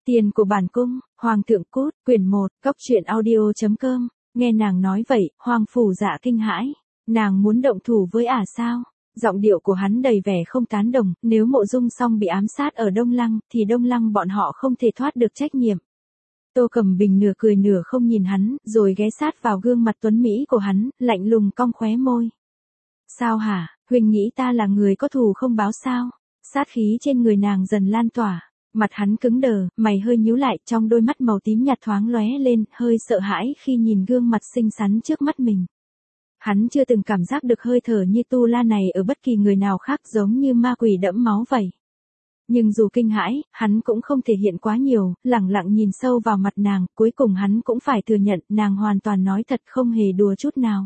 Tiền của bản cung, Hoàng thượng cút, quyển 1, Cốc truyện audio.com, nghe nàng nói vậy, Hoàng phủ dạ kinh hãi, nàng muốn động thủ với ả sao? Giọng điệu của hắn đầy vẻ không tán đồng, nếu Mộ Dung Song bị ám sát ở Đông Lăng, thì Đông Lăng bọn họ không thể thoát được trách nhiệm. Tô Cẩm Bình nửa cười nửa không nhìn hắn, rồi ghé sát vào gương mặt tuấn mỹ của hắn, lạnh lùng cong khóe môi. Sao hả, huynh nghĩ ta là người có thù không báo sao? Sát khí trên người nàng dần lan tỏa. Mặt hắn cứng đờ, mày hơi nhíu lại, trong đôi mắt màu tím nhạt thoáng lóe lên, hơi sợ hãi khi nhìn gương mặt xinh xắn trước mắt mình. Hắn chưa từng cảm giác được hơi thở như Tu La này ở bất kỳ người nào khác, giống như ma quỷ đẫm máu vậy. Nhưng dù kinh hãi, hắn cũng không thể hiện quá nhiều, lẳng lặng nhìn sâu vào mặt nàng, cuối cùng hắn cũng phải thừa nhận nàng hoàn toàn nói thật, không hề đùa chút nào.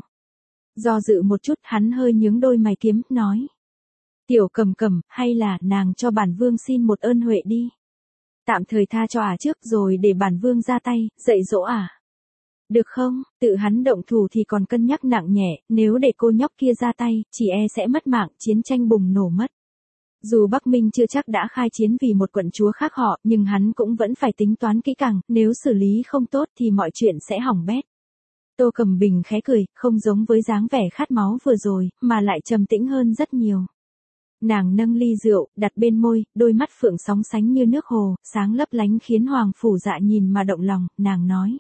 Do dự một chút, hắn hơi nhướng đôi mày kiếm, nói. Tiểu Cầm Cầm, hay là nàng cho bản vương xin một ơn huệ đi. Tạm thời tha cho ả trước rồi để bản vương ra tay, dạy dỗ ả. Được không, tự hắn động thủ thì còn cân nhắc nặng nhẹ, nếu để cô nhóc kia ra tay, chỉ e sẽ mất mạng, chiến tranh bùng nổ mất. Dù Bắc Minh chưa chắc đã khai chiến vì một quận chúa khác họ, nhưng hắn cũng vẫn phải tính toán kỹ càng, nếu xử lý không tốt thì mọi chuyện sẽ hỏng bét. Tô Cẩm Bình khẽ cười, không giống với dáng vẻ khát máu vừa rồi, mà lại trầm tĩnh hơn rất nhiều. Nàng nâng ly rượu, đặt bên môi, đôi mắt phượng sóng sánh như nước hồ, sáng lấp lánh khiến Hoàng phủ dạ nhìn mà động lòng, nàng nói.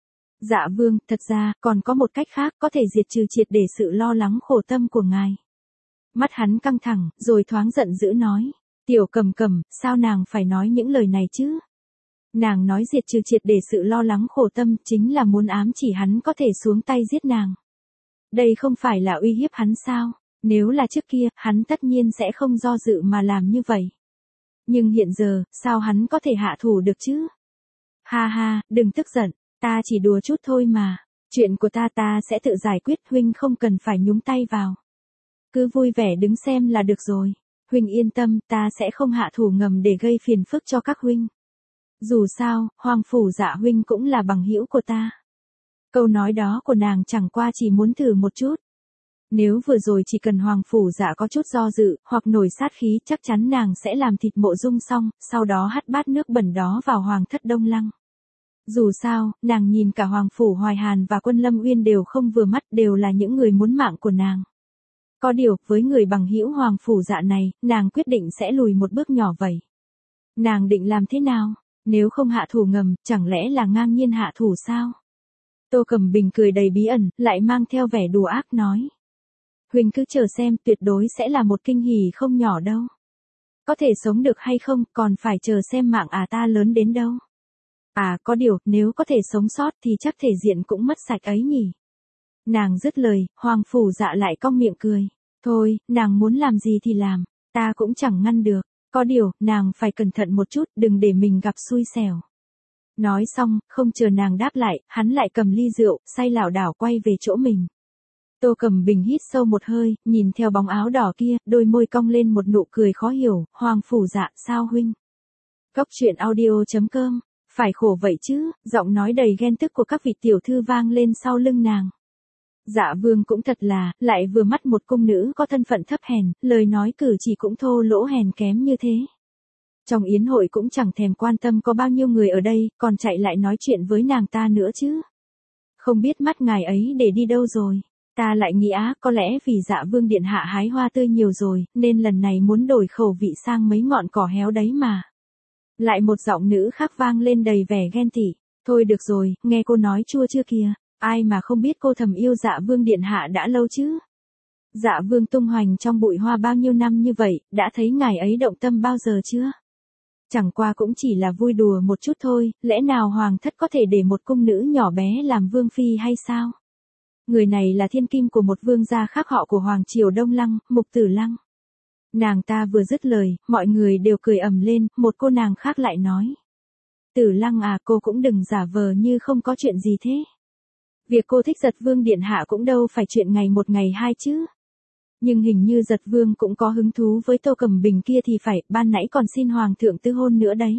Dạ vương, thật ra, còn có một cách khác có thể diệt trừ triệt để sự lo lắng khổ tâm của ngài. Mắt hắn căng thẳng, rồi thoáng giận dữ nói. Tiểu Cầm Cầm, sao nàng phải nói những lời này chứ? Nàng nói diệt trừ triệt để sự lo lắng khổ tâm, chính là muốn ám chỉ hắn có thể xuống tay giết nàng. Đây không phải là uy hiếp hắn sao? Nếu là trước kia, hắn tất nhiên sẽ không do dự mà làm như vậy. Nhưng hiện giờ, sao hắn có thể hạ thủ được chứ? Ha ha, đừng tức giận, ta chỉ đùa chút thôi mà. Chuyện của ta sẽ tự giải quyết, huynh không cần phải nhúng tay vào. Cứ vui vẻ đứng xem là được rồi. Huynh yên tâm, ta sẽ không hạ thủ ngầm để gây phiền phức cho các huynh. Dù sao, Hoàng phủ dạ huynh cũng là bằng hữu của ta. Câu nói đó của nàng chẳng qua chỉ muốn thử một chút. Nếu vừa rồi chỉ cần Hoàng phủ dạ có chút do dự, hoặc nổi sát khí, chắc chắn nàng sẽ làm thịt Mộ Dung xong, sau đó hắt bát nước bẩn đó vào Hoàng thất Đông Lăng. Dù sao, nàng nhìn cả Hoàng phủ Hoài Hàn và Quân Lâm Uyên đều không vừa mắt, đều là những người muốn mạng của nàng. Có điều, với người bằng hữu Hoàng phủ dạ này, nàng quyết định sẽ lùi một bước nhỏ vậy. Nàng định làm thế nào? Nếu không hạ thủ ngầm, chẳng lẽ là ngang nhiên hạ thủ sao? Tô Cẩm Bình cười đầy bí ẩn, lại mang theo vẻ đùa ác nói. Huynh cứ chờ xem, tuyệt đối sẽ là một kinh hỉ không nhỏ đâu. Có thể sống được hay không, còn phải chờ xem mạng ta lớn đến đâu. À, có điều, nếu có thể sống sót thì chắc thể diện cũng mất sạch ấy nhỉ. Nàng dứt lời, Hoàng phủ dạ lại cong miệng cười. Thôi, nàng muốn làm gì thì làm, ta cũng chẳng ngăn được. Có điều, nàng phải cẩn thận một chút, đừng để mình gặp xui xẻo. Nói xong, không chờ nàng đáp lại, hắn lại cầm ly rượu, say lảo đảo quay về chỗ mình. Tô Cẩm Bình hít sâu một hơi, nhìn theo bóng áo đỏ kia, đôi môi cong lên một nụ cười khó hiểu, Hoàng phủ dạ, sao huynh? Cốc truyện audio.com, phải khổ vậy chứ, giọng nói đầy ghen tức của các vị tiểu thư vang lên sau lưng nàng. Dạ vương cũng thật là, lại vừa mắt một cung nữ có thân phận thấp hèn, lời nói cử chỉ cũng thô lỗ hèn kém như thế. Trong yến hội cũng chẳng thèm quan tâm có bao nhiêu người ở đây, còn chạy lại nói chuyện với nàng ta nữa chứ. Không biết mắt ngài ấy để đi đâu rồi. Ta lại nghĩ có lẽ vì dạ vương điện hạ hái hoa tươi nhiều rồi, nên lần này muốn đổi khẩu vị sang mấy ngọn cỏ héo đấy mà. Lại một giọng nữ khác vang lên đầy vẻ ghen tị. Thôi được rồi, nghe cô nói chua chưa kìa. Ai mà không biết cô thầm yêu dạ vương điện hạ đã lâu chứ. Dạ vương tung hoành trong bụi hoa bao nhiêu năm như vậy, đã thấy ngài ấy động tâm bao giờ chưa? Chẳng qua cũng chỉ là vui đùa một chút thôi, lẽ nào hoàng thất có thể để một cung nữ nhỏ bé làm vương phi hay sao? Người này là thiên kim của một vương gia khác họ của Hoàng triều Đông Lăng, Mục Tử Lăng. Nàng ta vừa dứt lời, mọi người đều cười ầm lên, một cô nàng khác lại nói. Tử Lăng à, cô cũng đừng giả vờ như không có chuyện gì thế. Việc cô thích Giật Vương điện hạ cũng đâu phải chuyện ngày một ngày hai chứ. Nhưng hình như Giật Vương cũng có hứng thú với Tô Cẩm Bình kia thì phải, ban nãy còn xin Hoàng thượng tư hôn nữa đấy.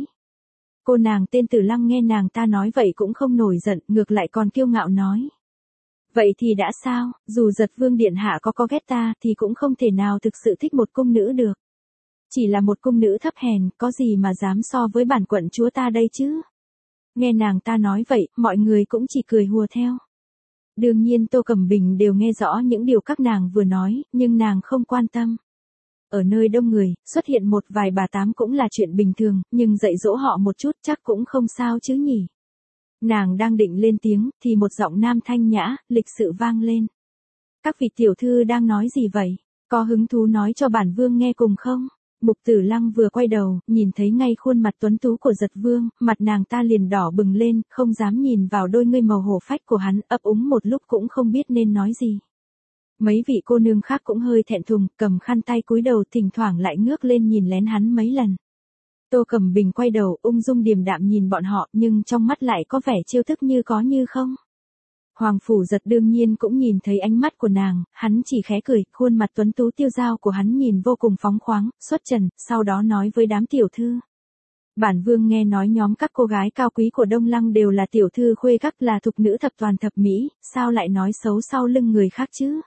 Cô nàng tên Tử Lăng nghe nàng ta nói vậy cũng không nổi giận, ngược lại còn kiêu ngạo nói. Vậy thì đã sao, dù Giật Vương điện hạ có ghét ta thì cũng không thể nào thực sự thích một cung nữ được. Chỉ là một cung nữ thấp hèn, có gì mà dám so với bản quận chúa ta đây chứ? Nghe nàng ta nói vậy, mọi người cũng chỉ cười hùa theo. Đương nhiên Tô Cẩm Bình đều nghe rõ những điều các nàng vừa nói, nhưng nàng không quan tâm. Ở nơi đông người, xuất hiện một vài bà tám cũng là chuyện bình thường, nhưng dạy dỗ họ một chút chắc cũng không sao chứ nhỉ. Nàng đang định lên tiếng, thì một giọng nam thanh nhã, lịch sự vang lên. Các vị tiểu thư đang nói gì vậy? Có hứng thú nói cho bản vương nghe cùng không? Mục Tử Lăng vừa quay đầu, nhìn thấy ngay khuôn mặt tuấn tú của Giật Vương, mặt nàng ta liền đỏ bừng lên, không dám nhìn vào đôi ngươi màu hổ phách của hắn, ấp úng một lúc cũng không biết nên nói gì. Mấy vị cô nương khác cũng hơi thẹn thùng, cầm khăn tay cúi đầu, thỉnh thoảng lại ngước lên nhìn lén hắn mấy lần. Tô Cẩm Bình quay đầu, ung dung điềm đạm nhìn bọn họ, nhưng trong mắt lại có vẻ trêu tức như có như không. Hoàng Phủ Giật đương nhiên cũng nhìn thấy ánh mắt của nàng, hắn chỉ khẽ cười, khuôn mặt tuấn tú tiêu dao của hắn nhìn vô cùng phóng khoáng, xuất trần, sau đó nói với đám tiểu thư. Bản vương nghe nói nhóm các cô gái cao quý của Đông Lăng đều là tiểu thư khuê các, là thục nữ thập toàn thập mỹ, sao lại nói xấu sau lưng người khác chứ?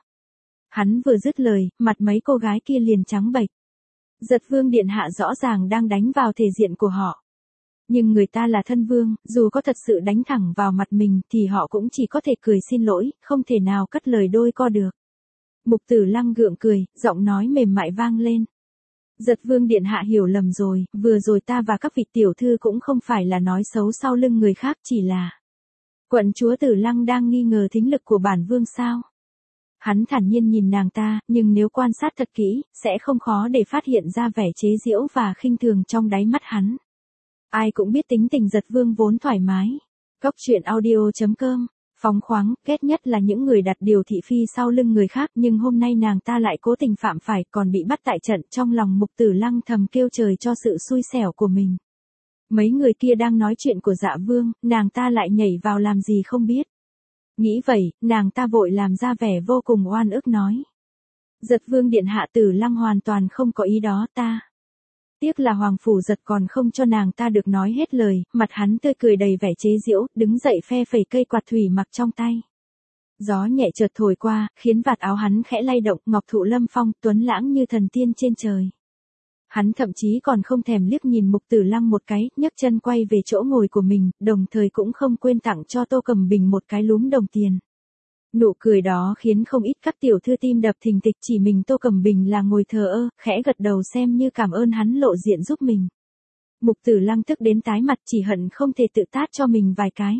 Hắn vừa dứt lời, mặt mấy cô gái kia liền trắng bệch. Giật Vương điện hạ rõ ràng đang đánh vào thể diện của họ. Nhưng người ta là thân vương, dù có thật sự đánh thẳng vào mặt mình thì họ cũng chỉ có thể cười xin lỗi, không thể nào cất lời đôi co được. Mục Tử Lăng gượng cười, giọng nói mềm mại vang lên. Giật Vương điện hạ hiểu lầm rồi, vừa rồi ta và các vị tiểu thư cũng không phải là nói xấu sau lưng người khác, chỉ là quận chúa Tử Lăng đang nghi ngờ thính lực của bản vương sao? Hắn thản nhiên nhìn nàng ta, nhưng nếu quan sát thật kỹ, sẽ không khó để phát hiện ra vẻ chế giễu và khinh thường trong đáy mắt hắn. Ai cũng biết tính tình Giật Vương vốn thoải mái. Cốc truyện audio.com, phóng khoáng, ghét nhất là những người đặt điều thị phi sau lưng người khác, nhưng hôm nay nàng ta lại cố tình phạm phải, còn bị bắt tại trận. Trong lòng Mục Tử Lăng thầm kêu trời cho sự xui xẻo của mình. Mấy người kia đang nói chuyện của Dạ Vương, nàng ta lại nhảy vào làm gì không biết. Nghĩ vậy, nàng ta vội làm ra vẻ vô cùng oan ức nói. Giật Vương điện hạ, Tử Lăng hoàn toàn không có ý đó ta. Tiếc là Hoàng Phủ Giật còn không cho nàng ta được nói hết lời, mặt hắn tươi cười đầy vẻ chế giễu, đứng dậy phe phẩy cây quạt thủy mặc trong tay. Gió nhẹ chợt thổi qua, khiến vạt áo hắn khẽ lay động, ngọc thụ lâm phong, tuấn lãng như thần tiên trên trời. Hắn thậm chí còn không thèm liếc nhìn Mục Tử Lăng một cái, nhấc chân quay về chỗ ngồi của mình, đồng thời cũng không quên tặng cho Tô Cẩm Bình một cái lúm đồng tiền. Nụ cười đó khiến không ít các tiểu thư tim đập thình thịch, chỉ mình Tô Cẩm Bình là ngồi thờ ơ, khẽ gật đầu xem như cảm ơn hắn lộ diện giúp mình. Mục Tử Lăng tức đến tái mặt, chỉ hận không thể tự tát cho mình vài cái.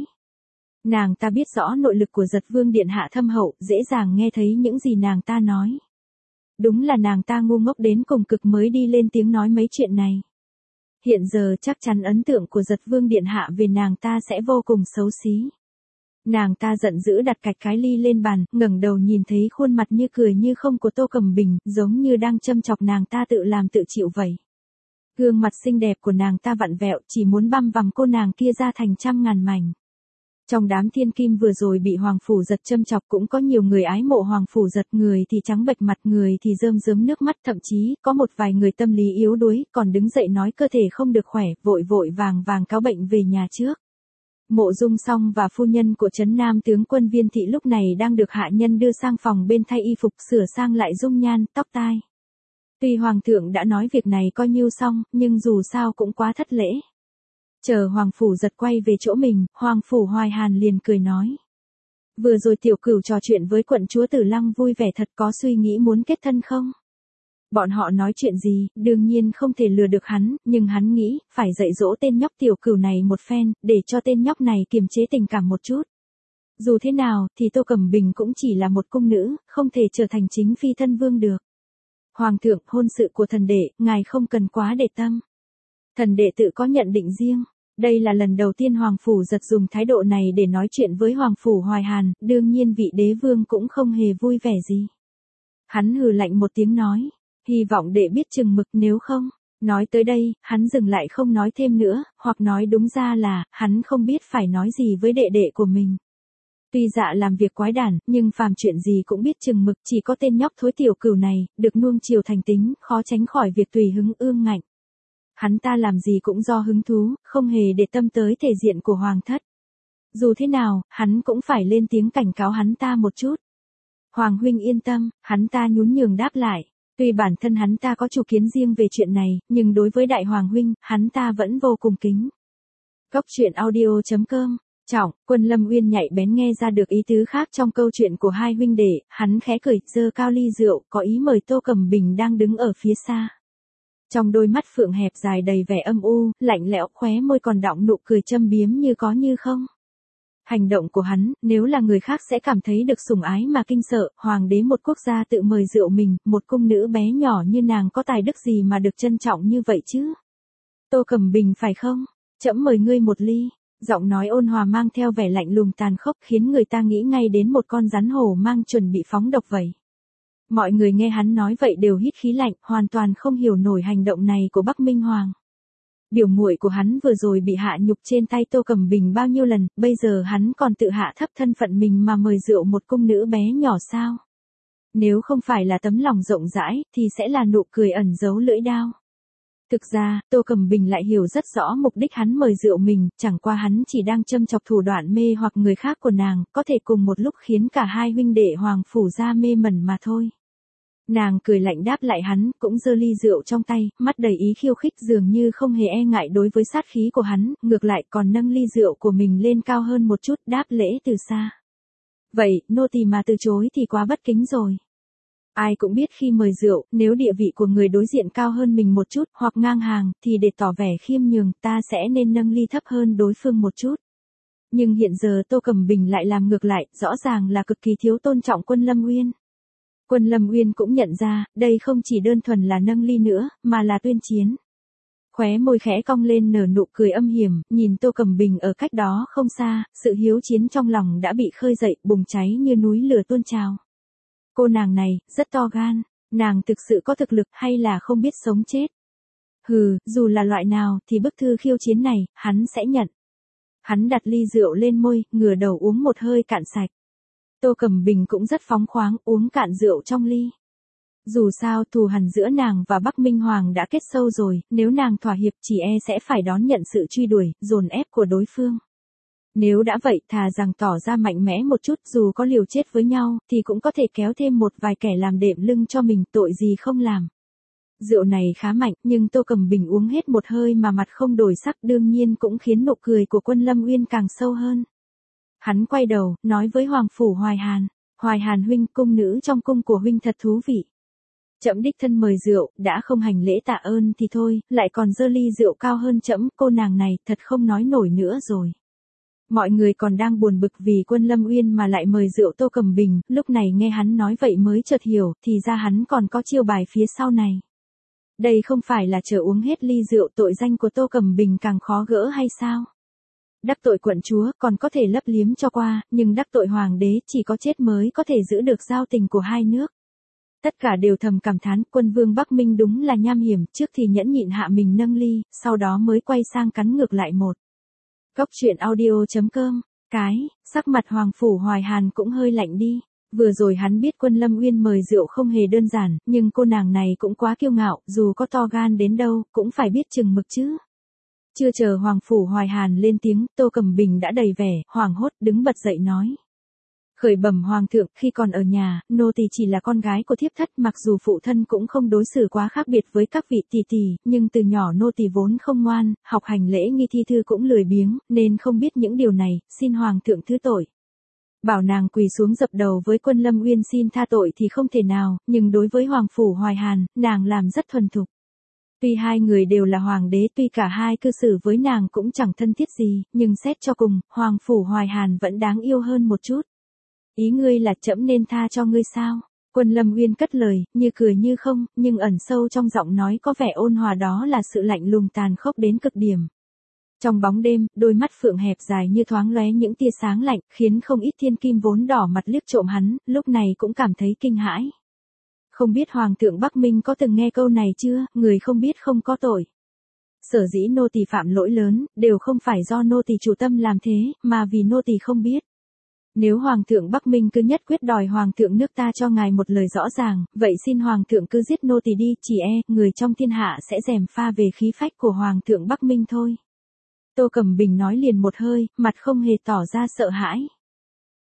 Nàng ta biết rõ nội lực của Giật Vương điện hạ thâm hậu, dễ dàng nghe thấy những gì nàng ta nói. Đúng là nàng ta ngu ngốc đến cùng cực mới đi lên tiếng nói mấy chuyện này. Hiện giờ chắc chắn ấn tượng của Giật Vương điện hạ về nàng ta sẽ vô cùng xấu xí. Nàng ta giận dữ đặt cạch cái ly lên bàn, ngẩng đầu nhìn thấy khuôn mặt như cười như không của Tô Cẩm Bình, giống như đang châm chọc nàng ta tự làm tự chịu vậy. Gương mặt xinh đẹp của nàng ta vặn vẹo, chỉ muốn băm vằm cô nàng kia ra thành trăm ngàn mảnh. Trong đám thiên kim vừa rồi bị Hoàng Phủ Giật châm chọc cũng có nhiều người ái mộ Hoàng Phủ Giật, người thì trắng bệch mặt, người thì rơm rớm nước mắt, thậm chí có một vài người tâm lý yếu đuối, còn đứng dậy nói cơ thể không được khỏe, vội vội vàng vàng cáo bệnh về nhà trước. Mộ Dung Song và phu nhân của trấn Nam tướng quân Viên Thị lúc này đang được hạ nhân đưa sang phòng bên thay y phục, sửa sang lại dung nhan, tóc tai. Tuy Hoàng thượng đã nói việc này coi như xong, nhưng dù sao cũng quá thất lễ. Chờ Hoàng Phủ Giật quay về chỗ mình, Hoàng Phủ Hoài Hàn liền cười nói. Vừa rồi tiểu cửu trò chuyện với quận chúa Tử Lăng vui vẻ thật, có suy nghĩ muốn kết thân không? Bọn họ nói chuyện gì, đương nhiên không thể lừa được hắn, nhưng hắn nghĩ, phải dạy dỗ tên nhóc tiểu cửu này một phen, để cho tên nhóc này kiềm chế tình cảm một chút. Dù thế nào, thì Tô Cẩm Bình cũng chỉ là một cung nữ, không thể trở thành chính phi thân vương được. Hoàng thượng, hôn sự của thần đệ, ngài không cần quá để tâm. Thần đệ tự có nhận định riêng. Đây là lần đầu tiên Hoàng Phủ Giật dùng thái độ này để nói chuyện với Hoàng Phủ Hoài Hàn, đương nhiên vị đế vương cũng không hề vui vẻ gì. Hắn hừ lạnh một tiếng nói, hy vọng đệ biết chừng mực, nếu không. Nói tới đây, hắn dừng lại không nói thêm nữa, hoặc nói đúng ra là, hắn không biết phải nói gì với đệ đệ của mình. Tuy Dạ làm việc quái đản, nhưng phàm chuyện gì cũng biết chừng mực, chỉ có tên nhóc thối tiểu cửu này, được nuông chiều thành tính, khó tránh khỏi việc tùy hứng ương ngạnh. Hắn ta làm gì cũng do hứng thú, không hề để tâm tới thể diện của hoàng thất. Dù thế nào, hắn cũng phải lên tiếng cảnh cáo hắn ta một chút. Hoàng huynh yên tâm, hắn ta nhún nhường đáp lại. Tuy bản thân hắn ta có chủ kiến riêng về chuyện này, nhưng đối với đại hoàng huynh, hắn ta vẫn vô cùng kính. Cốc truyện audio.com. Trọng, Quân Lâm Uyên nhạy bén nghe ra được ý tứ khác trong câu chuyện của hai huynh đệ, hắn khẽ cười, giơ cao ly rượu, có ý mời Tô Cẩm Bình đang đứng ở phía xa. Trong đôi mắt phượng hẹp dài đầy vẻ âm u, lạnh lẽo, khóe môi còn đọng nụ cười châm biếm như có như không. Hành động của hắn, nếu là người khác sẽ cảm thấy được sủng ái mà kinh sợ, hoàng đế một quốc gia tự mời rượu mình, một cung nữ bé nhỏ như nàng có tài đức gì mà được trân trọng như vậy chứ? Tô Cẩm Bình phải không? Trẫm mời ngươi một ly. Giọng nói ôn hòa mang theo vẻ lạnh lùng tàn khốc khiến người ta nghĩ ngay đến một con rắn hổ mang chuẩn bị phóng độc vậy. Mọi người nghe hắn nói vậy đều hít khí lạnh, hoàn toàn không hiểu nổi hành động này của Bắc Minh Hoàng. Biểu muội của hắn vừa rồi bị hạ nhục trên tay Tô Cẩm Bình bao nhiêu lần, bây giờ hắn còn tự hạ thấp thân phận mình mà mời rượu một cung nữ bé nhỏ sao? Nếu không phải là tấm lòng rộng rãi, thì sẽ là nụ cười ẩn giấu lưỡi đao. Thực ra, Tô Cẩm Bình lại hiểu rất rõ mục đích hắn mời rượu mình, chẳng qua hắn chỉ đang châm chọc thủ đoạn mê hoặc người khác của nàng, có thể cùng một lúc khiến cả hai huynh đệ hoàng phủ gia mê mẩn mà thôi. Nàng cười lạnh đáp lại hắn, cũng giơ ly rượu trong tay, mắt đầy ý khiêu khích dường như không hề e ngại đối với sát khí của hắn, ngược lại còn nâng ly rượu của mình lên cao hơn một chút, đáp lễ từ xa. Vậy, nô tỳ mà từ chối thì quá bất kính rồi. Ai cũng biết khi mời rượu, nếu địa vị của người đối diện cao hơn mình một chút, hoặc ngang hàng, thì để tỏ vẻ khiêm nhường, ta sẽ nên nâng ly thấp hơn đối phương một chút. Nhưng hiện giờ Tô Cẩm Bình lại làm ngược lại, rõ ràng là cực kỳ thiếu tôn trọng Quân Lâm Uyên. Quân Lâm Uyên cũng nhận ra, đây không chỉ đơn thuần là nâng ly nữa, mà là tuyên chiến. Khóe môi khẽ cong lên nở nụ cười âm hiểm, nhìn Tô Cẩm Bình ở cách đó không xa, sự hiếu chiến trong lòng đã bị khơi dậy, bùng cháy như núi lửa tuôn trào. Cô nàng này, rất to gan, nàng thực sự có thực lực hay là không biết sống chết. Hừ, dù là loại nào thì bức thư khiêu chiến này, hắn sẽ nhận. Hắn đặt ly rượu lên môi, ngửa đầu uống một hơi cạn sạch. Tô Cẩm Bình cũng rất phóng khoáng, uống cạn rượu trong ly. Dù sao thù hằn giữa nàng và Bắc Minh Hoàng đã kết sâu rồi, nếu nàng thỏa hiệp chỉ e sẽ phải đón nhận sự truy đuổi, dồn ép của đối phương. Nếu đã vậy thà rằng tỏ ra mạnh mẽ một chút, dù có liều chết với nhau, thì cũng có thể kéo thêm một vài kẻ làm đệm lưng cho mình, tội gì không làm. Rượu này khá mạnh, nhưng Tô Cẩm Bình uống hết một hơi mà mặt không đổi sắc, đương nhiên cũng khiến nụ cười của Quân Lâm Uyên càng sâu hơn. Hắn quay đầu, nói với Hoàng phủ Hoài Hàn huynh, cung nữ trong cung của huynh thật thú vị. Trẫm đích thân mời rượu, đã không hành lễ tạ ơn thì thôi, lại còn giơ ly rượu cao hơn trẫm, cô nàng này thật không nói nổi nữa rồi. Mọi người còn đang buồn bực vì Quân Lâm Uyên mà lại mời rượu Tô Cẩm Bình, lúc này nghe hắn nói vậy mới chợt hiểu, thì ra hắn còn có chiêu bài phía sau này. Đây không phải là chờ uống hết ly rượu tội danh của Tô Cẩm Bình càng khó gỡ hay sao? Đắc tội quận chúa còn có thể lấp liếm cho qua, nhưng đắc tội hoàng đế chỉ có chết mới có thể giữ được giao tình của hai nước. Tất cả đều thầm cảm thán, quân vương Bắc Minh đúng là nham hiểm, trước thì nhẫn nhịn hạ mình nâng ly, sau đó mới quay sang cắn ngược lại một. Cốc truyện audio.com. Sắc mặt Hoàng phủ Hoài Hàn cũng hơi lạnh đi. Vừa rồi hắn biết Quân Lâm Uyên mời rượu không hề đơn giản, nhưng cô nàng này cũng quá kiêu ngạo, dù có to gan đến đâu, cũng phải biết chừng mực chứ. Chưa chờ Hoàng phủ Hoài Hàn lên tiếng, Tô Cẩm Bình đã đầy vẻ, hoảng hốt, đứng bật dậy nói. Khởi bẩm Hoàng thượng, khi còn ở nhà, nô tỳ chỉ là con gái của thiếp thất, mặc dù phụ thân cũng không đối xử quá khác biệt với các vị tỷ tỷ, nhưng từ nhỏ nô tỳ vốn không ngoan, học hành lễ nghi thi thư cũng lười biếng, nên không biết những điều này, xin Hoàng thượng thứ tội. Bảo nàng quỳ xuống dập đầu với Quân Lâm Uyên xin tha tội thì không thể nào, nhưng đối với Hoàng phủ Hoài Hàn, nàng làm rất thuần thục. Tuy hai người đều là hoàng đế, tuy cả hai cư xử với nàng cũng chẳng thân thiết gì, nhưng xét cho cùng, Hoàng phủ Hoài Hàn vẫn đáng yêu hơn một chút. Ý ngươi là trẫm nên tha cho ngươi sao? Quân Lâm Uyên cất lời, như cười như không, nhưng ẩn sâu trong giọng nói có vẻ ôn hòa, đó là sự lạnh lùng tàn khốc đến cực điểm. Trong bóng đêm, đôi mắt phượng hẹp dài như thoáng lóe những tia sáng lạnh, khiến không ít thiên kim vốn đỏ mặt liếc trộm hắn, lúc này cũng cảm thấy kinh hãi. Không biết Hoàng thượng Bắc Minh có từng nghe câu này chưa, người không biết không có tội. Sở dĩ nô tỳ phạm lỗi lớn, đều không phải do nô tỳ chủ tâm làm thế, mà vì nô tỳ không biết. Nếu Hoàng thượng Bắc Minh cứ nhất quyết đòi Hoàng thượng nước ta cho ngài một lời rõ ràng, vậy xin Hoàng thượng cứ giết nô tỳ đi, chỉ người trong thiên hạ sẽ gièm pha về khí phách của Hoàng thượng Bắc Minh thôi. Tô Cẩm Bình nói liền một hơi, mặt không hề tỏ ra sợ hãi.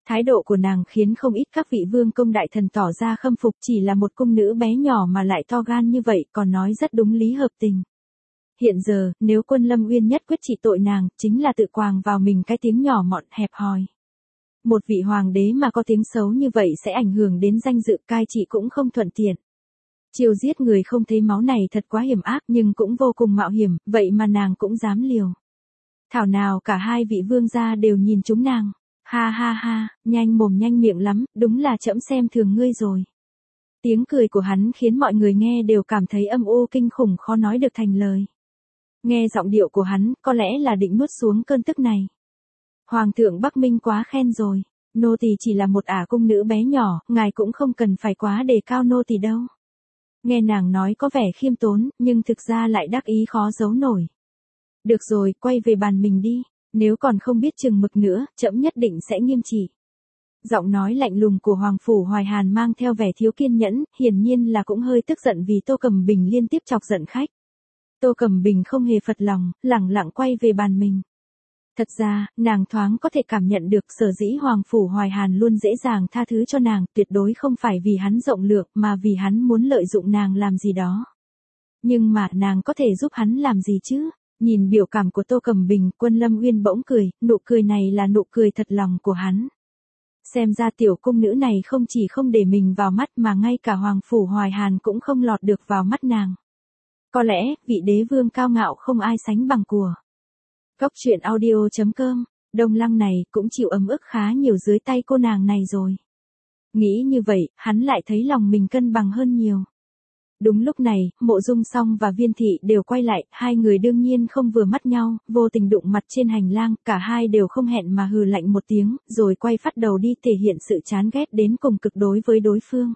Thái độ của nàng khiến không ít các vị vương công đại thần tỏ ra khâm phục, chỉ là một cung nữ bé nhỏ mà lại to gan như vậy, còn nói rất đúng lý hợp tình. Hiện giờ, nếu Quân Lâm Uyên nhất quyết trị tội nàng, chính là tự quàng vào mình cái tiếng nhỏ mọn hẹp hòi. Một vị hoàng đế mà có tiếng xấu như vậy sẽ ảnh hưởng đến danh dự, cai trị cũng không thuận tiện. Chiêu giết người không thấy máu này thật quá hiểm ác nhưng cũng vô cùng mạo hiểm, vậy mà nàng cũng dám liều. Thảo nào cả hai vị vương gia đều nhìn chúng nàng. Ha ha ha, nhanh mồm nhanh miệng lắm, đúng là trẫm xem thường ngươi rồi. Tiếng cười của hắn khiến mọi người nghe đều cảm thấy âm u kinh khủng khó nói được thành lời. Nghe giọng điệu của hắn, có lẽ là định nuốt xuống cơn tức này. Hoàng thượng Bắc Minh quá khen rồi, nô tỳ chỉ là một ả cung nữ bé nhỏ, ngài cũng không cần phải quá đề cao nô tỳ đâu. Nghe nàng nói có vẻ khiêm tốn, nhưng thực ra lại đắc ý khó giấu nổi. Được rồi, quay về bàn mình đi, nếu còn không biết chừng mực nữa, trẫm nhất định sẽ nghiêm trị. Giọng nói lạnh lùng của Hoàng Phủ Hoài Hàn mang theo vẻ thiếu kiên nhẫn, hiển nhiên là cũng hơi tức giận vì Tô Cẩm Bình liên tiếp chọc giận khách. Tô Cẩm Bình không hề phật lòng, lẳng lặng quay về bàn mình. Thật ra, nàng thoáng có thể cảm nhận được sở dĩ Hoàng Phủ Hoài Hàn luôn dễ dàng tha thứ cho nàng, tuyệt đối không phải vì hắn rộng lượng mà vì hắn muốn lợi dụng nàng làm gì đó. Nhưng mà nàng có thể giúp hắn làm gì chứ? Nhìn biểu cảm của Tô Cẩm Bình, Quân Lâm Uyên bỗng cười, nụ cười này là nụ cười thật lòng của hắn. Xem ra tiểu cung nữ này không chỉ không để mình vào mắt mà ngay cả Hoàng Phủ Hoài Hàn cũng không lọt được vào mắt nàng. Có lẽ, vị đế vương cao ngạo không ai sánh bằng của. Góc truyện audio.com, Đông Lăng này cũng chịu ấm ức khá nhiều dưới tay cô nàng này rồi. Nghĩ như vậy, hắn lại thấy lòng mình cân bằng hơn nhiều. Đúng lúc này, Mộ Dung Song và Viên Thị đều quay lại, hai người đương nhiên không vừa mắt nhau, vô tình đụng mặt trên hành lang, cả hai đều không hẹn mà hừ lạnh một tiếng, rồi quay phát đầu đi thể hiện sự chán ghét đến cùng cực đối với đối phương.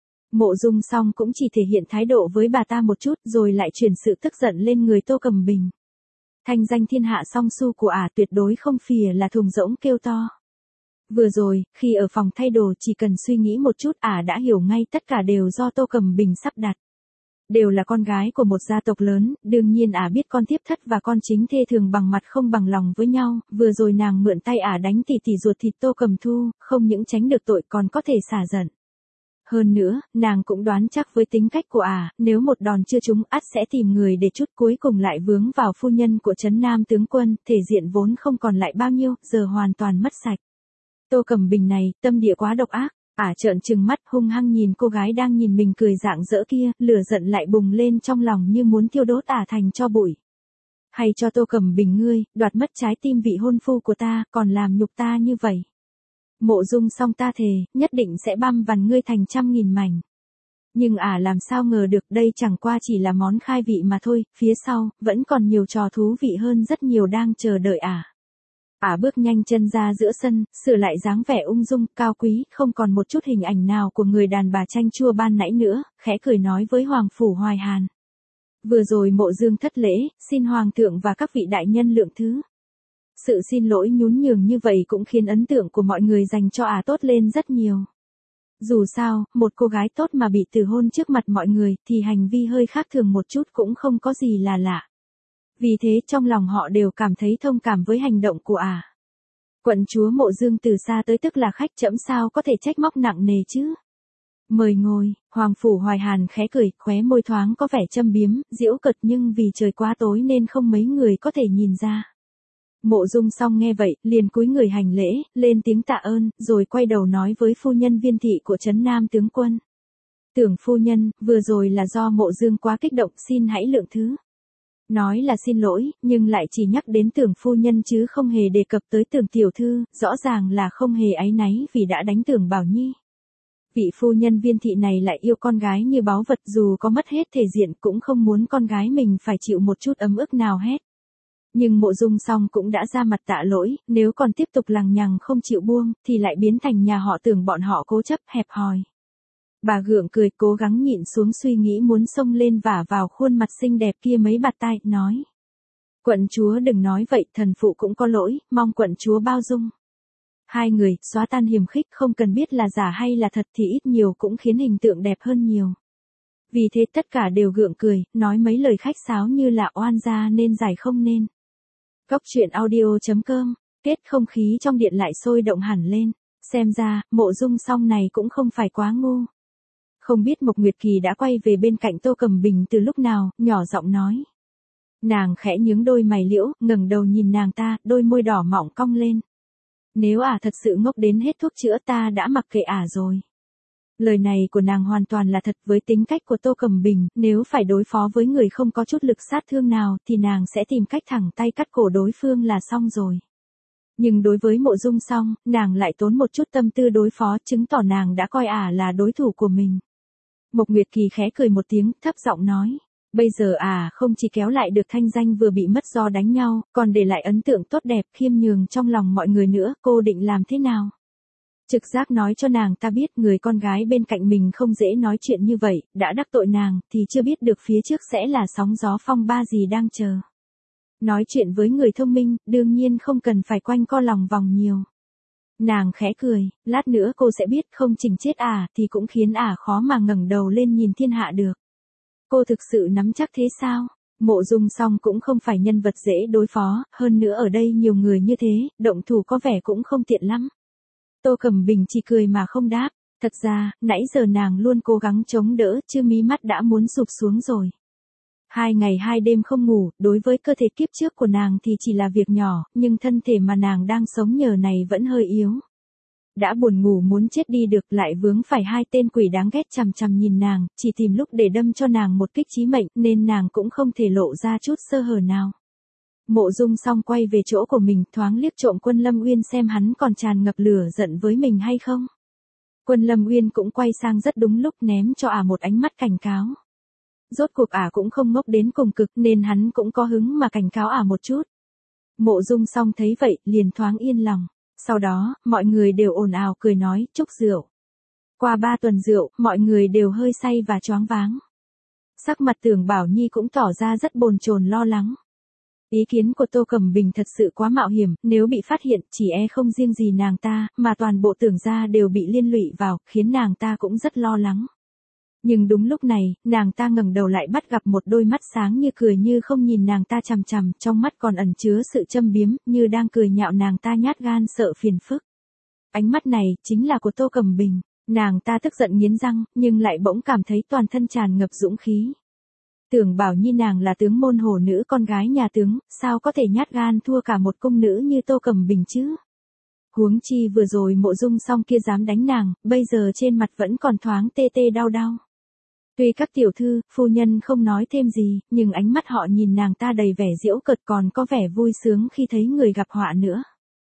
Mộ Dung Song cũng chỉ thể hiện thái độ với bà ta một chút rồi lại chuyển sự tức giận lên người Tô Cẩm Bình. Thanh danh thiên hạ song su của ả tuyệt đối không phìa là thùng rỗng kêu to. Vừa rồi, khi ở phòng thay đồ chỉ cần suy nghĩ một chút ả đã hiểu ngay tất cả đều do Tô Cẩm Bình sắp đặt. Đều là con gái của một gia tộc lớn, đương nhiên ả biết con thiếp thất và con chính thê thường bằng mặt không bằng lòng với nhau, vừa rồi nàng mượn tay ả đánh tỷ tỷ ruột thịt Tô Cẩm Thu, không những tránh được tội còn có thể xả giận. Hơn nữa, nàng cũng đoán chắc với tính cách của ả, nếu một đòn chưa trúng ắt sẽ tìm người để chút cuối cùng lại vướng vào phu nhân của Trấn Nam tướng quân, thể diện vốn không còn lại bao nhiêu, giờ hoàn toàn mất sạch. Tô Cẩm Bình này, tâm địa quá độc ác, ả trợn trừng mắt hung hăng nhìn cô gái đang nhìn mình cười rạng rỡ kia, lửa giận lại bùng lên trong lòng như muốn thiêu đốt ả thành tro bụi. Hay cho Tô Cẩm Bình ngươi, đoạt mất trái tim vị hôn phu của ta, còn làm nhục ta như vậy. Mộ Dung Song ta thề, nhất định sẽ băm vằn ngươi thành trăm nghìn mảnh. Nhưng ả làm sao ngờ được đây chẳng qua chỉ là món khai vị mà thôi, phía sau, vẫn còn nhiều trò thú vị hơn rất nhiều đang chờ đợi ả. Ả bước nhanh chân ra giữa sân, sửa lại dáng vẻ ung dung, cao quý, không còn một chút hình ảnh nào của người đàn bà chanh chua ban nãy nữa, khẽ cười nói với Hoàng Phủ Hoài Hàn. Vừa rồi Mộ Dương thất lễ, xin Hoàng thượng và các vị đại nhân lượng thứ. Sự xin lỗi nhún nhường như vậy cũng khiến ấn tượng của mọi người dành cho ả tốt lên rất nhiều. Dù sao, một cô gái tốt mà bị từ hôn trước mặt mọi người thì hành vi hơi khác thường một chút cũng không có gì là lạ. Vì thế trong lòng họ đều cảm thấy thông cảm với hành động của ả. Quận chúa Mộ Dương từ xa tới tức là khách trẫm sao có thể trách móc nặng nề chứ. Mời ngồi, Hoàng Phủ Hoài Hàn khẽ cười, khóe môi thoáng có vẻ châm biếm, giễu cợt nhưng vì trời quá tối nên không mấy người có thể nhìn ra. Mộ Dung Song nghe vậy, liền cúi người hành lễ, lên tiếng tạ ơn, rồi quay đầu nói với phu nhân Viên Thị của Trấn Nam tướng quân. Tưởng phu nhân, vừa rồi là do Mộ Dương quá kích động, xin hãy lượng thứ. Nói là xin lỗi, nhưng lại chỉ nhắc đến Tưởng phu nhân chứ không hề đề cập tới Tưởng tiểu thư, rõ ràng là không hề áy náy vì đã đánh Tưởng Bảo Nhi. Vị phu nhân Viên Thị này lại yêu con gái như báu vật, dù có mất hết thể diện cũng không muốn con gái mình phải chịu một chút ấm ức nào hết. Nhưng Mộ Dung Song cũng đã ra mặt tạ lỗi, nếu còn tiếp tục lằng nhằng không chịu buông, thì lại biến thành nhà họ Tưởng bọn họ cố chấp hẹp hòi. Bà gượng cười cố gắng nhịn xuống suy nghĩ muốn xông lên vả vào khuôn mặt xinh đẹp kia mấy bạt tai, nói. Quận chúa đừng nói vậy, thần phụ cũng có lỗi, mong quận chúa bao dung. Hai người, xóa tan hiềm khích không cần biết là giả hay là thật thì ít nhiều cũng khiến hình tượng đẹp hơn nhiều. Vì thế tất cả đều gượng cười, nói mấy lời khách sáo như là oan gia nên giải không nên. Góc truyện audio.com, kết không khí trong điện lại sôi động hẳn lên. Xem ra, Mộ Dung Song này cũng không phải quá ngu. Không biết Mộc Nguyệt Kỳ đã quay về bên cạnh Tô Cẩm Bình từ lúc nào, nhỏ giọng nói. Nàng khẽ nhướng đôi mày liễu, ngẩng đầu nhìn nàng ta, đôi môi đỏ mọng cong lên. Nếu thật sự ngốc đến hết thuốc chữa ta đã mặc kệ rồi. Lời này của nàng hoàn toàn là thật, với tính cách của Tô Cẩm Bình, nếu phải đối phó với người không có chút lực sát thương nào thì nàng sẽ tìm cách thẳng tay cắt cổ đối phương là xong rồi. Nhưng đối với Mộ Dung Song, nàng lại tốn một chút tâm tư đối phó, chứng tỏ nàng đã coi là đối thủ của mình. Mộc Nguyệt Kỳ khẽ cười một tiếng, thấp giọng nói. Bây giờ không chỉ kéo lại được thanh danh vừa bị mất do đánh nhau, còn để lại ấn tượng tốt đẹp khiêm nhường trong lòng mọi người nữa, cô định làm thế nào? Trực giác nói cho nàng ta biết người con gái bên cạnh mình không dễ nói chuyện như vậy, đã đắc tội nàng, thì chưa biết được phía trước sẽ là sóng gió phong ba gì đang chờ. Nói chuyện với người thông minh, đương nhiên không cần phải quanh co lòng vòng nhiều. Nàng khẽ cười, lát nữa cô sẽ biết không chỉnh chết thì cũng khiến khó mà ngẩng đầu lên nhìn thiên hạ được. Cô thực sự nắm chắc thế sao? Mộ Dung Song cũng không phải nhân vật dễ đối phó, hơn nữa ở đây nhiều người như thế, động thủ có vẻ cũng không tiện lắm. Tô Cẩm Bình chỉ cười mà không đáp, thật ra, nãy giờ nàng luôn cố gắng chống đỡ chứ mí mắt đã muốn sụp xuống rồi. 2 ngày 2 đêm không ngủ, đối với cơ thể kiếp trước của nàng thì chỉ là việc nhỏ, nhưng thân thể mà nàng đang sống nhờ này vẫn hơi yếu. Đã buồn ngủ muốn chết đi được lại vướng phải 2 tên quỷ đáng ghét chằm chằm nhìn nàng, chỉ tìm lúc để đâm cho nàng một kích chí mệnh nên nàng cũng không thể lộ ra chút sơ hở nào. Mộ Dung Song quay về chỗ của mình thoáng liếc trộm Quân Lâm Uyên xem hắn còn tràn ngập lửa giận với mình hay không. Quân Lâm Uyên cũng quay sang rất đúng lúc ném cho một ánh mắt cảnh cáo. Rốt cuộc cũng không ngốc đến cùng cực nên hắn cũng có hứng mà cảnh cáo một chút. Mộ Dung Song thấy vậy liền thoáng yên lòng. Sau đó, mọi người đều ồn ào cười nói chúc rượu. Qua 3 tuần rượu, mọi người đều hơi say và choáng váng. Sắc mặt Tưởng Bảo Nhi cũng tỏ ra rất bồn chồn lo lắng. Ý kiến của Tô Cẩm Bình thật sự quá mạo hiểm, nếu bị phát hiện chỉ không riêng gì nàng ta, mà toàn bộ Tưởng gia đều bị liên lụy vào, khiến nàng ta cũng rất lo lắng. Nhưng đúng lúc này, nàng ta ngẩng đầu lại bắt gặp một đôi mắt sáng như cười như không nhìn nàng ta chằm chằm, trong mắt còn ẩn chứa sự châm biếm, như đang cười nhạo nàng ta nhát gan sợ phiền phức. Ánh mắt này, chính là của Tô Cẩm Bình. Nàng ta tức giận nghiến răng, nhưng lại bỗng cảm thấy toàn thân tràn ngập dũng khí. Tưởng Bảo Nhi nàng là tướng môn hổ nữ con gái nhà tướng, sao có thể nhát gan thua cả một cung nữ như Tô Cẩm Bình chứ? Huống chi vừa rồi Mộ Dung Song kia dám đánh nàng, bây giờ trên mặt vẫn còn thoáng tê tê đau đau. Tuy các tiểu thư, phu nhân không nói thêm gì, nhưng ánh mắt họ nhìn nàng ta đầy vẻ giễu cợt còn có vẻ vui sướng khi thấy người gặp họa nữa.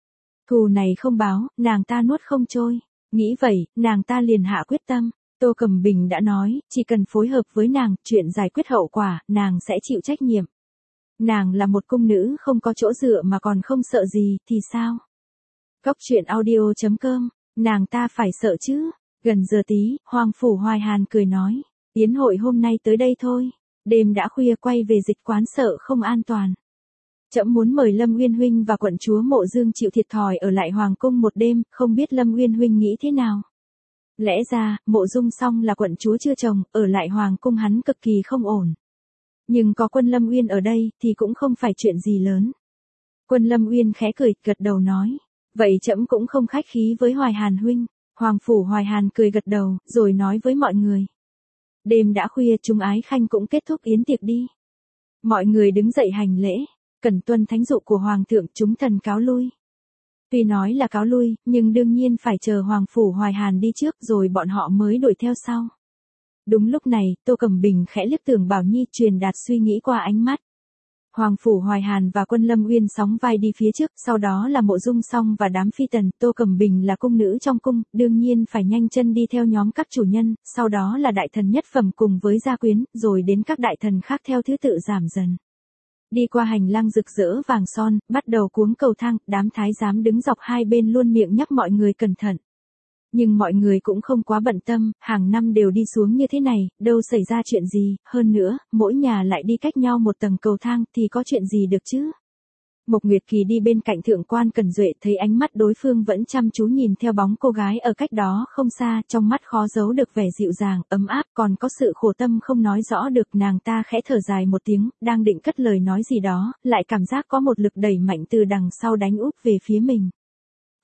Thù này không báo, nàng ta nuốt không trôi. Nghĩ vậy, nàng ta liền hạ quyết tâm. Tô Cẩm Bình đã nói, chỉ cần phối hợp với nàng, chuyện giải quyết hậu quả, nàng sẽ chịu trách nhiệm. Nàng là một cung nữ không có chỗ dựa mà còn không sợ gì, thì sao? Góc truyện audio.com, nàng ta phải sợ chứ. Gần giờ tí, Hoàng Phủ Hoài Hàn cười nói. Yến hội hôm nay tới đây thôi. Đêm đã khuya quay về dịch quán sợ không an toàn. Trẫm muốn mời Lâm Uyên huynh và quận chúa Mộ Dương chịu thiệt thòi ở lại hoàng cung một đêm, không biết Lâm Uyên huynh nghĩ thế nào? Lẽ ra, Mộ Dung Song là quận chúa chưa chồng, ở lại hoàng cung hắn cực kỳ không ổn. Nhưng có Quân Lâm Uyên ở đây, thì cũng không phải chuyện gì lớn. Quân Lâm Uyên khẽ cười, gật đầu nói. Vậy trẫm cũng không khách khí với Hoài Hàn huynh. Hoàng Phủ Hoài Hàn cười gật đầu, rồi nói với mọi người. Đêm đã khuya chúng ái khanh cũng kết thúc yến tiệc đi. Mọi người đứng dậy hành lễ, cần tuân thánh dụ của Hoàng thượng chúng thần cáo lui. Tuy nói là cáo lui, nhưng đương nhiên phải chờ Hoàng Phủ Hoài Hàn đi trước rồi bọn họ mới đuổi theo sau. Đúng lúc này, Tô Cẩm Bình khẽ liếc Tưởng Bảo Nhi truyền đạt suy nghĩ qua ánh mắt. Hoàng Phủ Hoài Hàn và Quân Lâm Uyên sóng vai đi phía trước, sau đó là Mộ Dung Song và đám phi tần, Tô Cẩm Bình là cung nữ trong cung, đương nhiên phải nhanh chân đi theo nhóm các chủ nhân, sau đó là đại thần nhất phẩm cùng với gia quyến, rồi đến các đại thần khác theo thứ tự giảm dần. Đi qua hành lang rực rỡ vàng son, bắt đầu cuống cầu thang, đám thái giám đứng dọc hai bên luôn miệng nhắc mọi người cẩn thận. Nhưng mọi người cũng không quá bận tâm, hàng năm đều đi xuống như thế này, đâu xảy ra chuyện gì, hơn nữa, mỗi nhà lại đi cách nhau một tầng cầu thang thì có chuyện gì được chứ. Mộc Nguyệt Kỳ đi bên cạnh thượng quan Cẩn Duệ thấy ánh mắt đối phương vẫn chăm chú nhìn theo bóng cô gái ở cách đó không xa, trong mắt khó giấu được vẻ dịu dàng, ấm áp, còn có sự khổ tâm không nói rõ được. Nàng ta khẽ thở dài một tiếng, đang định cất lời nói gì đó, lại cảm giác có một lực đẩy mạnh từ đằng sau đánh úp về phía mình.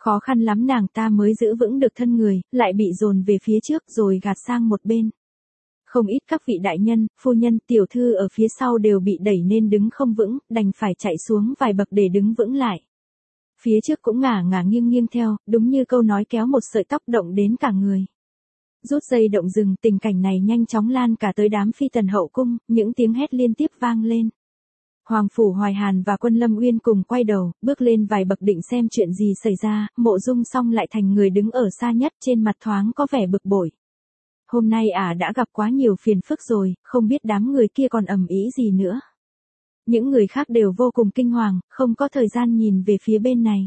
Khó khăn lắm nàng ta mới giữ vững được thân người, lại bị dồn về phía trước rồi gạt sang một bên. Không ít các vị đại nhân, phu nhân, tiểu thư ở phía sau đều bị đẩy nên đứng không vững, đành phải chạy xuống vài bậc để đứng vững lại. Phía trước cũng ngả ngả nghiêng nghiêng theo, đúng như câu nói kéo một sợi tóc động đến cả người. Rút dây động rừng, tình cảnh này nhanh chóng lan cả tới đám phi tần hậu cung, những tiếng hét liên tiếp vang lên. Hoàng phủ Hoài Hàn và Quân Lâm Uyên cùng quay đầu, bước lên vài bậc định xem chuyện gì xảy ra, Mộ Dung Song lại thành người đứng ở xa nhất, trên mặt thoáng có vẻ bực bội. Hôm nay đã gặp quá nhiều phiền phức rồi, không biết đám người kia còn ầm ĩ gì nữa. Những người khác đều vô cùng kinh hoàng, không có thời gian nhìn về phía bên này.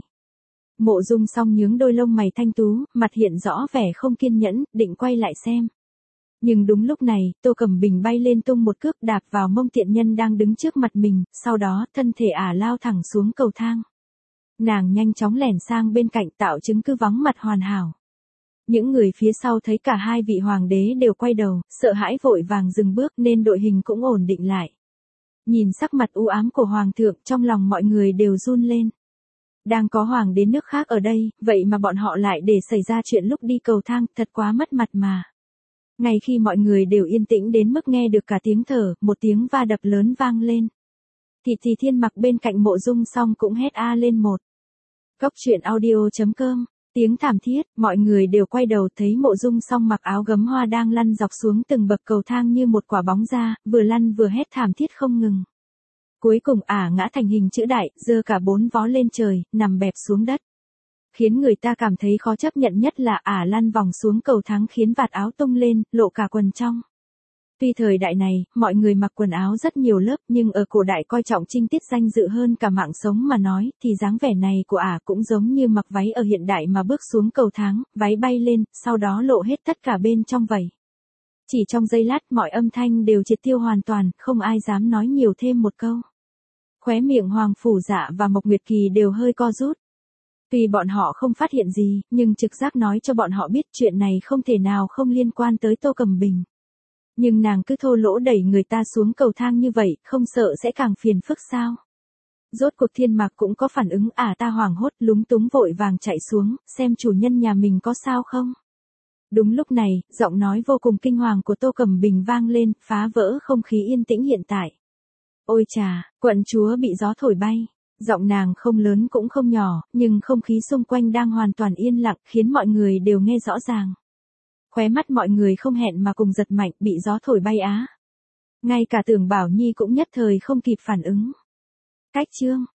Mộ Dung Song nhướng đôi lông mày thanh tú, mặt hiện rõ vẻ không kiên nhẫn, định quay lại xem. Nhưng đúng lúc này, Tô Cẩm Bình bay lên tung một cước đạp vào mông tiện nhân đang đứng trước mặt mình, sau đó thân thể lao thẳng xuống cầu thang. Nàng nhanh chóng lẻn sang bên cạnh tạo chứng cứ vắng mặt hoàn hảo. Những người phía sau thấy cả hai vị hoàng đế đều quay đầu, sợ hãi vội vàng dừng bước nên đội hình cũng ổn định lại. Nhìn sắc mặt u ám của hoàng thượng, trong lòng mọi người đều run lên. Đang có hoàng đế nước khác ở đây, vậy mà bọn họ lại để xảy ra chuyện lúc đi cầu thang, thật quá mất mặt mà. Ngay khi mọi người đều yên tĩnh đến mức nghe được cả tiếng thở, một tiếng va đập lớn vang lên. Thì Thiên Mặc bên cạnh Mộ Dung Song cũng hét a lên một. Cốc truyện audio.com. Tiếng thảm thiết, mọi người đều quay đầu thấy Mộ Dung Song mặc áo gấm hoa đang lăn dọc xuống từng bậc cầu thang như một quả bóng ra, vừa lăn vừa hét thảm thiết không ngừng. Cuối cùng ngã thành hình chữ đại, giơ cả bốn vó lên trời, nằm bẹp xuống đất. Khiến người ta cảm thấy khó chấp nhận nhất là lăn vòng xuống cầu thang khiến vạt áo tung lên, lộ cả quần trong. Tuy thời đại này, mọi người mặc quần áo rất nhiều lớp nhưng ở cổ đại coi trọng trinh tiết danh dự hơn cả mạng sống mà nói, thì dáng vẻ này của cũng giống như mặc váy ở hiện đại mà bước xuống cầu thang, váy bay lên, sau đó lộ hết tất cả bên trong vậy. Chỉ trong giây lát mọi âm thanh đều triệt tiêu hoàn toàn, không ai dám nói nhiều thêm một câu. Khóe miệng Hoàng Phủ Dạ và Mộc Nguyệt Kỳ đều hơi co rút. Tuy bọn họ không phát hiện gì, nhưng trực giác nói cho bọn họ biết chuyện này không thể nào không liên quan tới Tô Cẩm Bình. Nhưng nàng cứ thô lỗ đẩy người ta xuống cầu thang như vậy, không sợ sẽ càng phiền phức sao? Rốt cuộc Thiên Mặc cũng có phản ứng ta hoảng hốt lúng túng vội vàng chạy xuống, xem chủ nhân nhà mình có sao không? Đúng lúc này, giọng nói vô cùng kinh hoàng của Tô Cẩm Bình vang lên, phá vỡ không khí yên tĩnh hiện tại. Ôi chà, quận chúa bị gió thổi bay. Giọng nàng không lớn cũng không nhỏ, nhưng không khí xung quanh đang hoàn toàn yên lặng khiến mọi người đều nghe rõ ràng. Khóe mắt mọi người không hẹn mà cùng giật mạnh, bị gió thổi bay á. Ngay cả Tưởng Bảo Nhi cũng nhất thời không kịp phản ứng. Cách chương